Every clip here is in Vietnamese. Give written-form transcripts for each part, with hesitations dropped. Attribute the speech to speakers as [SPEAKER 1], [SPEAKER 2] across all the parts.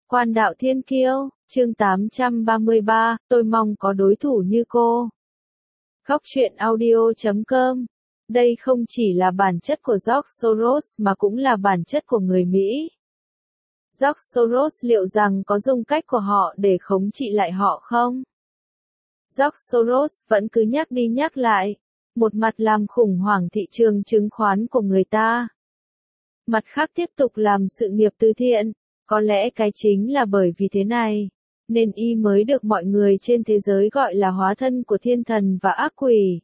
[SPEAKER 1] Quan đạo thiên kiêu, chương 833, tôi mong có đối thủ như cô. Góc truyện audio.com. Đây không chỉ là bản chất của George Soros mà cũng là bản chất của người Mỹ. George Soros liệu rằng có dùng cách của họ để khống trị lại họ không? George Soros vẫn cứ nhắc đi nhắc lại, một mặt làm khủng hoảng thị trường chứng khoán của người ta. Mặt khác tiếp tục làm sự nghiệp từ thiện. Có lẽ cái chính là bởi vì thế này, nên y mới được mọi người trên thế giới gọi là hóa thân của thiên thần và ác quỷ.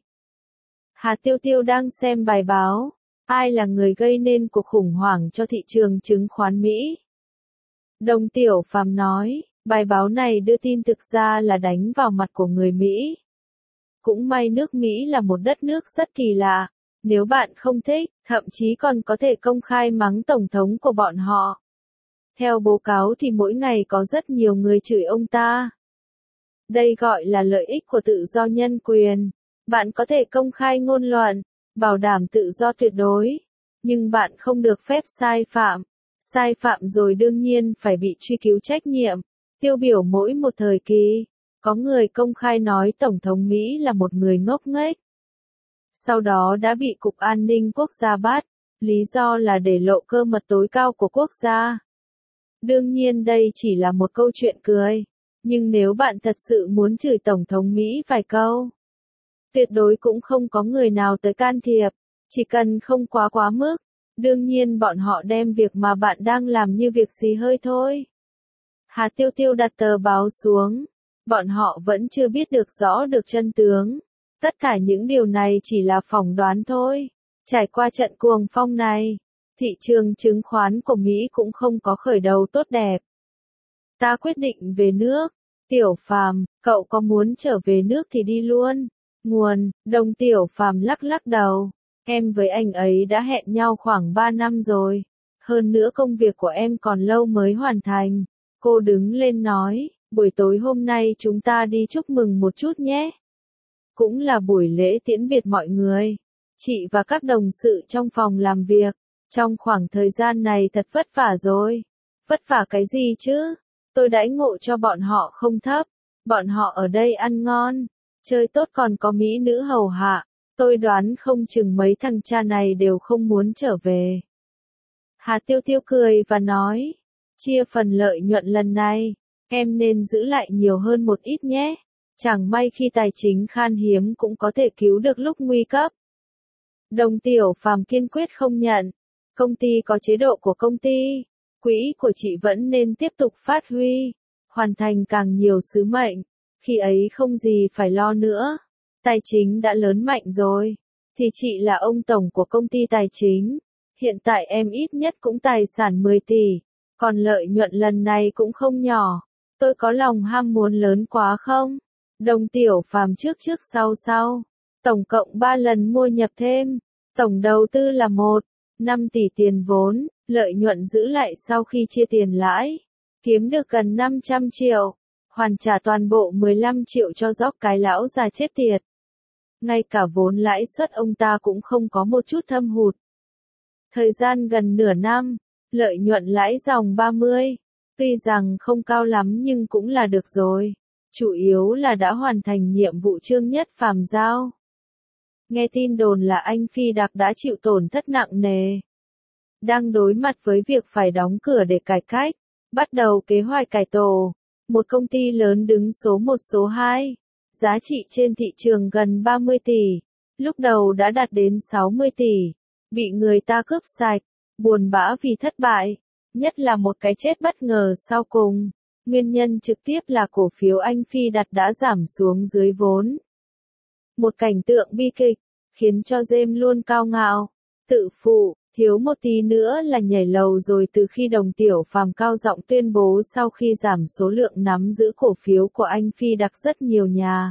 [SPEAKER 1] Hà Tiêu Tiêu đang xem bài báo, ai là người gây nên cuộc khủng hoảng cho thị trường chứng khoán Mỹ? Đồng Tiểu Phàm nói, bài báo này đưa tin thực ra là đánh vào mặt của người Mỹ. Cũng may nước Mỹ là một đất nước rất kỳ lạ, nếu bạn không thích, thậm chí còn có thể công khai mắng tổng thống của bọn họ. Theo báo cáo thì mỗi ngày có rất nhiều người chửi ông ta. Đây gọi là lợi ích của tự do nhân quyền. Bạn có thể công khai ngôn luận, bảo đảm tự do tuyệt đối, nhưng bạn không được phép sai phạm. Sai phạm rồi đương nhiên phải bị truy cứu trách nhiệm. Tiêu biểu mỗi một thời kỳ, có người công khai nói Tổng thống Mỹ là một người ngốc nghếch. Sau đó đã bị Cục An ninh Quốc gia bắt, lý do là để lộ cơ mật tối cao của quốc gia. Đương nhiên đây chỉ là một câu chuyện cười, nhưng nếu bạn thật sự muốn chửi Tổng thống Mỹ vài câu, tuyệt đối cũng không có người nào tới can thiệp, chỉ cần không quá mức. Đương nhiên bọn họ đem việc mà bạn đang làm như việc xì hơi thôi. Hà Tiêu Tiêu đặt tờ báo xuống, bọn họ vẫn chưa biết được rõ được chân tướng. Tất cả những điều này chỉ là phỏng đoán thôi. Trải qua trận cuồng phong này, thị trường chứng khoán của Mỹ cũng không có khởi đầu tốt đẹp. Ta quyết định về nước. Tiểu Phàm, cậu có muốn trở về nước thì đi luôn. Nguồn, Đồng Tiểu Phàm lắc lắc đầu. Em với anh ấy đã hẹn nhau khoảng 3 năm rồi. Hơn nữa công việc của em còn lâu mới hoàn thành. Cô đứng lên nói, buổi tối hôm nay chúng ta đi chúc mừng một chút nhé. Cũng là buổi lễ tiễn biệt mọi người. Chị và các đồng sự trong phòng làm việc. Trong khoảng thời gian này thật vất vả rồi. Vất vả cái gì chứ? Tôi đãi ngộ cho bọn họ không thấp. Bọn họ ở đây ăn ngon, chơi tốt còn có mỹ nữ hầu hạ. Tôi đoán không chừng mấy thằng cha này đều không muốn trở về. Hà Tiêu Tiêu cười và nói, chia phần lợi nhuận lần này, em nên giữ lại nhiều hơn một ít nhé. Chẳng may khi tài chính khan hiếm cũng có thể cứu được lúc nguy cấp. Đồng Tiểu Phàm kiên quyết không nhận. Công ty có chế độ của công ty. Quỹ của chị vẫn nên tiếp tục phát huy, hoàn thành càng nhiều sứ mệnh. Khi ấy không gì phải lo nữa. Tài chính đã lớn mạnh rồi. Thì chị là ông tổng của công ty tài chính. Hiện tại em ít nhất cũng tài sản 10 tỷ. Còn lợi nhuận lần này cũng không nhỏ. Tôi có lòng ham muốn lớn quá không? Đồng Tiểu Phàm trước sau. Tổng cộng 3 lần mua nhập thêm. Tổng đầu tư là 1,5 tỷ tiền vốn. Lợi nhuận giữ lại sau khi chia tiền lãi. Kiếm được gần 500 triệu. Hoàn trả toàn bộ 15 triệu cho dốc cái lão già chết tiệt. Ngay cả vốn lãi suất ông ta cũng không có một chút thâm hụt. Thời gian gần nửa năm, lợi nhuận lãi dòng 30. Tuy rằng không cao lắm nhưng cũng là được rồi. Chủ yếu là đã hoàn thành nhiệm vụ Trương Nhất Phàm giao. Nghe tin đồn là anh Phi Đặc đã chịu tổn thất nặng nề. Đang đối mặt với việc phải đóng cửa để cải cách, bắt đầu kế hoạch cải tổ. Một công ty lớn đứng số 1 số 2. Giá trị trên thị trường gần 30 tỷ. Lúc đầu đã đạt đến 60 tỷ. Bị người ta cướp sạch. Buồn bã vì thất bại. Nhất là một cái chết bất ngờ sau cùng. Nguyên nhân trực tiếp là cổ phiếu anh Phi Đặt đã giảm xuống dưới vốn. Một cảnh tượng bi kịch, khiến cho James luôn cao ngạo, tự phụ, thiếu một tí nữa là nhảy lầu rồi. Từ khi Đồng Tiểu Phàm cao giọng tuyên bố sau khi giảm số lượng nắm giữ cổ phiếu của anh Phi Đặc, rất nhiều nhà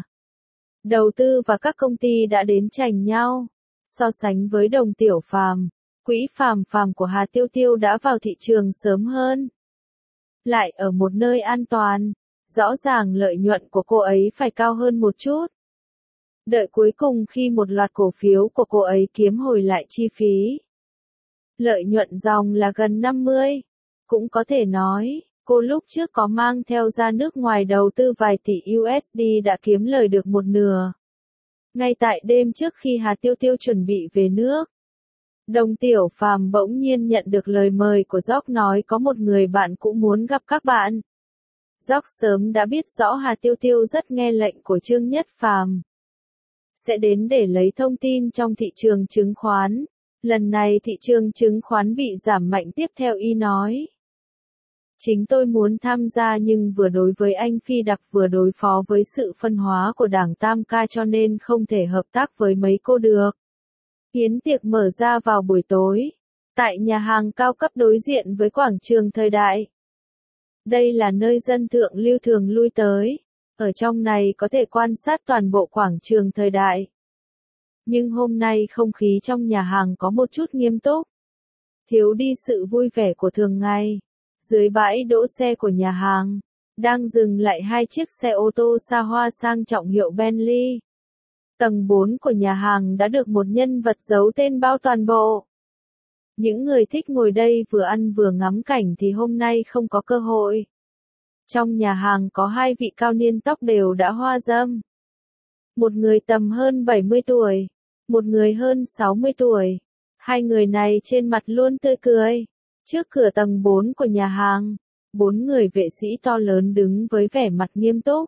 [SPEAKER 1] đầu tư và các công ty đã đến chành nhau. So sánh với Đồng Tiểu Phàm, quỹ Phàm của Hà Tiêu Tiêu đã vào thị trường sớm hơn. Lại ở một nơi an toàn, rõ ràng lợi nhuận của cô ấy phải cao hơn một chút. Đợi cuối cùng khi một loạt cổ phiếu của cô ấy kiếm hồi lại chi phí. Lợi nhuận dòng là gần 50. Cũng có thể nói, Cô lúc trước có mang theo ra nước ngoài đầu tư vài tỷ USD đã kiếm lời được một nửa. Ngay tại đêm trước khi Hà Tiêu Tiêu chuẩn bị về nước, Đồng Tiểu Phàm bỗng nhiên nhận được lời mời của Jock nói có một người bạn cũng muốn gặp các bạn. Jock sớm đã biết rõ Hà Tiêu Tiêu rất nghe lệnh của Trương Nhất Phàm, sẽ đến để lấy thông tin trong thị trường chứng khoán. Lần này thị trường chứng khoán bị giảm mạnh tiếp theo y nói. Chính tôi muốn tham gia nhưng vừa đối với anh Phi Đặc vừa đối phó với sự phân hóa của Đảng Tam Ca cho nên không thể hợp tác với mấy cô được. Yến tiệc mở ra vào buổi tối, tại nhà hàng cao cấp đối diện với quảng trường Thời Đại. Đây là nơi dân thượng lưu thường lui tới, ở trong này có thể quan sát toàn bộ quảng trường Thời Đại. Nhưng hôm nay không khí trong nhà hàng có một chút nghiêm túc, thiếu đi sự vui vẻ của thường ngày. Dưới bãi đỗ xe của nhà hàng, đang dừng lại hai chiếc xe ô tô xa hoa sang trọng hiệu Bentley. Tầng 4 của nhà hàng đã được một nhân vật giấu tên bao toàn bộ. Những người thích ngồi đây vừa ăn vừa ngắm cảnh thì hôm nay không có cơ hội. Trong nhà hàng có hai vị cao niên tóc đều đã hoa râm. Một người tầm hơn 70 tuổi, một người hơn 60 tuổi. Hai người này trên mặt luôn tươi cười. Trước cửa tầng 4 của nhà hàng, 4 người vệ sĩ to lớn đứng với vẻ mặt nghiêm túc.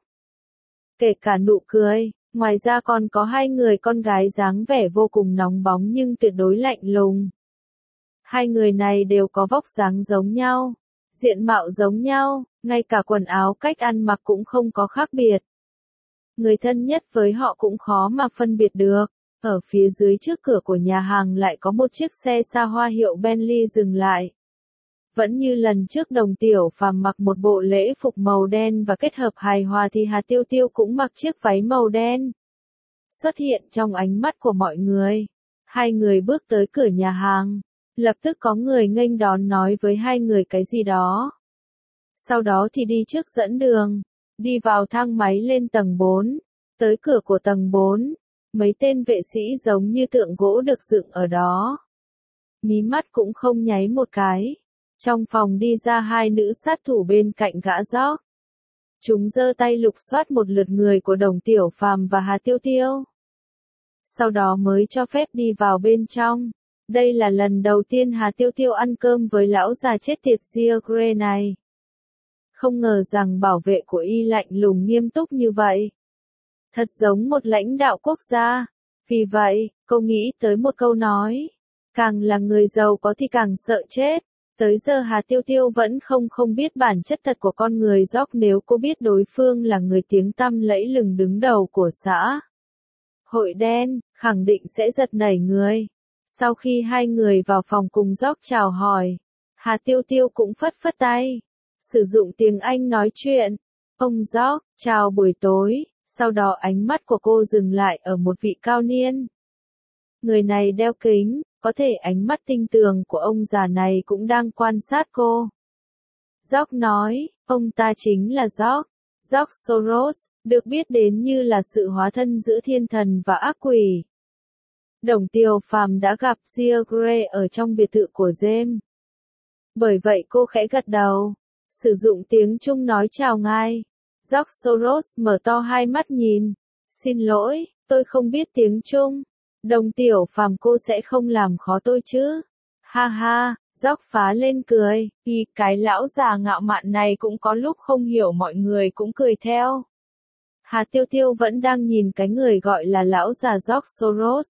[SPEAKER 1] Kể cả nụ cười, ngoài ra còn có hai người con gái dáng vẻ vô cùng nóng bóng nhưng tuyệt đối lạnh lùng. Hai người này đều có vóc dáng giống nhau, diện mạo giống nhau, ngay cả quần áo cách ăn mặc cũng không có khác biệt. Người thân nhất với họ cũng khó mà phân biệt được. Ở phía dưới trước cửa của nhà hàng lại có một chiếc xe xa hoa hiệu Bentley dừng lại. Vẫn như lần trước Đồng Tiểu Phàm mặc một bộ lễ phục màu đen và kết hợp hài hòa thì Hà Tiêu Tiêu cũng mặc chiếc váy màu đen. Xuất hiện trong ánh mắt của mọi người. Hai người bước tới cửa nhà hàng. Lập tức có người nghênh đón nói với hai người cái gì đó. Sau đó thì đi trước dẫn đường. Đi vào thang máy lên tầng 4. Tới cửa của tầng 4. Mấy tên vệ sĩ giống như tượng gỗ được dựng ở đó. Mí mắt cũng không nháy một cái. Trong phòng đi ra hai nữ sát thủ bên cạnh gã Jock. Chúng giơ tay lục soát một lượt người của Đồng Tiểu Phàm và Hà Tiêu Tiêu. Sau đó mới cho phép đi vào bên trong. Đây là lần đầu tiên Hà Tiêu Tiêu ăn cơm với lão già chết tiệt Giagre này. Không ngờ rằng bảo vệ của y lạnh lùng nghiêm túc như vậy. Thật giống một lãnh đạo quốc gia. Vì vậy, cô nghĩ tới một câu nói. Càng là người giàu có thì càng sợ chết. Tới giờ Hà Tiêu Tiêu vẫn không biết bản chất thật của con người Jock nếu cô biết đối phương là người tiếng tăm lẫy lừng đứng đầu của xã hội đen, khẳng định sẽ giật nảy người. Sau khi hai người vào phòng cùng Jock chào hỏi, Hà Tiêu Tiêu cũng phất phất tay, sử dụng tiếng Anh nói chuyện. Ông Jock, chào buổi tối, sau đó ánh mắt của cô dừng lại ở một vị cao niên. Người này đeo kính. Có thể ánh mắt tinh tường của ông già này cũng đang quan sát cô. Jock nói, ông ta chính là George Soros, được biết đến như là sự hóa thân giữa thiên thần và ác quỷ. Đồng Tiểu Phàm đã gặp Giagre ở trong biệt thự của James. Bởi vậy cô khẽ gật đầu, sử dụng tiếng Trung nói chào ngài. George Soros mở to hai mắt nhìn. Xin lỗi, tôi không biết tiếng Trung. Đồng Tiểu Phàm cô sẽ không làm khó tôi chứ. Ha ha, Jock phá lên cười. Cái lão già ngạo mạn này cũng có lúc không hiểu mọi người cũng cười theo. Hà Tiêu Tiêu vẫn đang nhìn cái người gọi là lão già George Soros.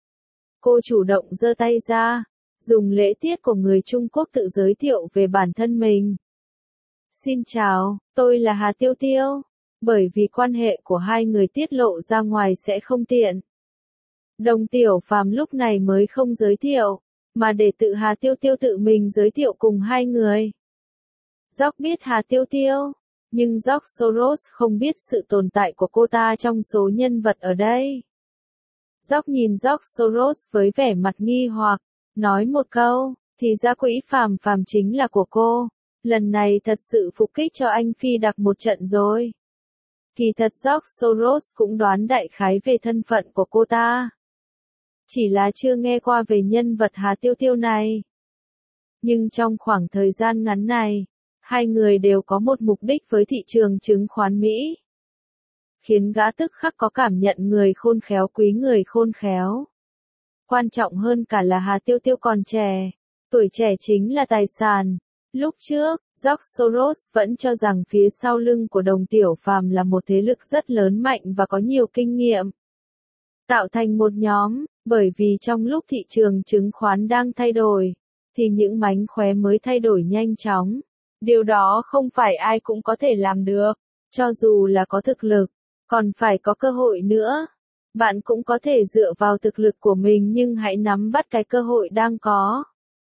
[SPEAKER 1] Cô chủ động giơ tay ra, dùng lễ tiết của người Trung Quốc tự giới thiệu về bản thân mình. Xin chào, tôi là Hà Tiêu Tiêu. Bởi vì quan hệ của hai người tiết lộ ra ngoài sẽ không tiện. Đồng Tiểu Phàm lúc này mới không giới thiệu, mà để tự Hà Tiêu Tiêu tự mình giới thiệu cùng hai người. Jock biết Hà Tiêu Tiêu, nhưng George Soros không biết sự tồn tại của cô ta trong số nhân vật ở đây. Jock nhìn George Soros với vẻ mặt nghi hoặc, nói một câu, thì ra quỹ phàm chính là của cô. Lần này thật sự phục kích cho anh Phi Đặc một trận rồi. Kỳ thật George Soros cũng đoán đại khái về thân phận của cô ta. Chỉ là chưa nghe qua về nhân vật Hà Tiêu Tiêu này. Nhưng trong khoảng thời gian ngắn này, Hai người đều có một mục đích với thị trường chứng khoán Mỹ. Khiến gã tức khắc có cảm nhận người khôn khéo quý người khôn khéo. Quan trọng hơn cả là Hà Tiêu Tiêu còn trẻ. Tuổi trẻ chính là tài sản. Lúc trước, George Soros vẫn cho rằng phía sau lưng của đồng tiểu phàm là một thế lực rất lớn mạnh và có nhiều kinh nghiệm. Tạo thành một nhóm, bởi vì trong lúc thị trường chứng khoán đang thay đổi, thì những mánh khóe mới thay đổi nhanh chóng. Điều đó không phải ai cũng có thể làm được, cho dù là có thực lực, còn phải có cơ hội nữa. Bạn cũng có thể dựa vào thực lực của mình nhưng hãy nắm bắt cái cơ hội đang có.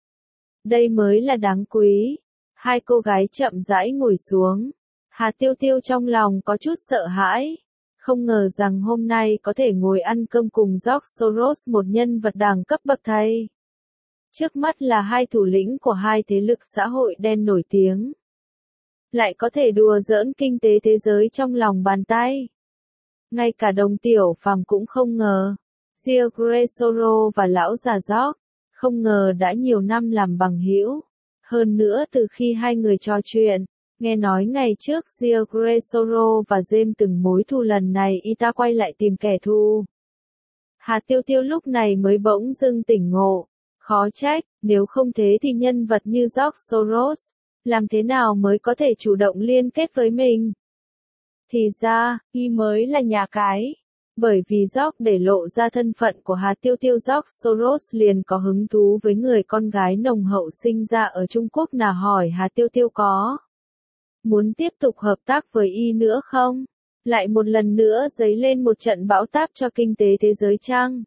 [SPEAKER 1] Đây mới là đáng quý. Hai cô gái chậm rãi ngồi xuống. Hà Tiêu Tiêu trong lòng có chút sợ hãi. Không ngờ rằng hôm nay có thể ngồi ăn cơm cùng George Soros, một nhân vật đẳng cấp bậc thầy. Trước mắt là hai thủ lĩnh của hai thế lực xã hội đen nổi tiếng. Lại có thể đùa giỡn kinh tế thế giới trong lòng bàn tay. Ngay cả đồng tiểu phàm cũng không ngờ. George Soros và lão già George, không ngờ đã nhiều năm làm bằng hữu. Hơn nữa từ khi hai người trò chuyện, nghe nói ngày trước George Soros và James từng mối thù, lần này y ta quay lại tìm kẻ thù. Hà Tiêu Tiêu lúc này mới bỗng dưng tỉnh ngộ. Khó trách, nếu không thế thì nhân vật như George Soros, làm thế nào mới có thể chủ động liên kết với mình? Thì ra, y mới là nhà cái. Bởi vì George để lộ ra thân phận của Hà Tiêu Tiêu, George Soros liền có hứng thú với người con gái nồng hậu sinh ra ở Trung Quốc, nào hỏi Hà Tiêu Tiêu có muốn tiếp tục hợp tác với y nữa không? Lại một lần nữa dấy lên một trận bão táp cho kinh tế thế giới chăng?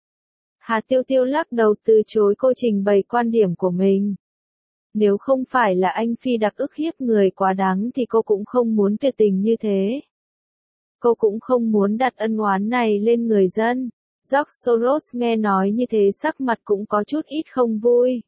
[SPEAKER 1] Hà Tiêu Tiêu lắc đầu từ chối cô trình bày quan điểm của mình. Nếu không phải là anh Phi Đặc ức hiếp người quá đáng thì cô cũng không muốn tuyệt tình như thế. Cô cũng không muốn đặt ân oán này lên người dân. George Soros nghe nói như thế sắc mặt cũng có chút ít không vui.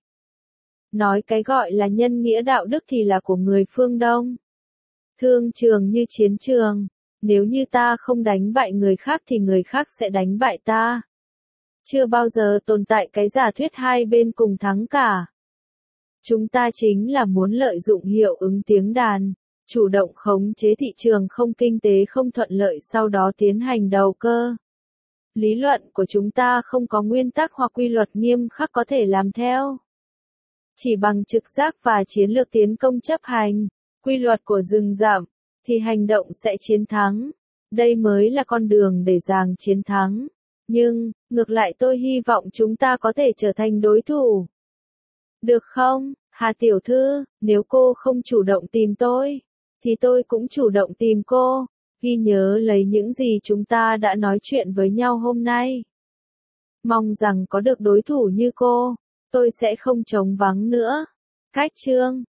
[SPEAKER 1] Nói cái gọi là nhân nghĩa đạo đức thì là của người phương Đông. Thương trường như chiến trường. Nếu như ta không đánh bại người khác thì người khác sẽ đánh bại ta. Chưa bao giờ tồn tại cái giả thuyết hai bên cùng thắng cả. Chúng ta chính là muốn lợi dụng hiệu ứng tiếng đàn, chủ động khống chế thị trường không kinh tế không thuận lợi, sau đó tiến hành đầu cơ. Lý luận của chúng ta không có nguyên tắc hoặc quy luật nghiêm khắc có thể làm theo. Chỉ bằng trực giác và chiến lược tiến công chấp hành, quy luật của rừng rậm, thì hành động sẽ chiến thắng. Đây mới là con đường để giành chiến thắng. Nhưng, ngược lại tôi hy vọng chúng ta có thể trở thành đối thủ. Được không, Hà Tiểu Thư, nếu cô không chủ động tìm tôi, thì tôi cũng chủ động tìm cô. Ghi nhớ lấy những gì chúng ta đã nói chuyện với nhau hôm nay. Mong rằng có được đối thủ như cô, tôi sẽ không trống vắng nữa. Cách chương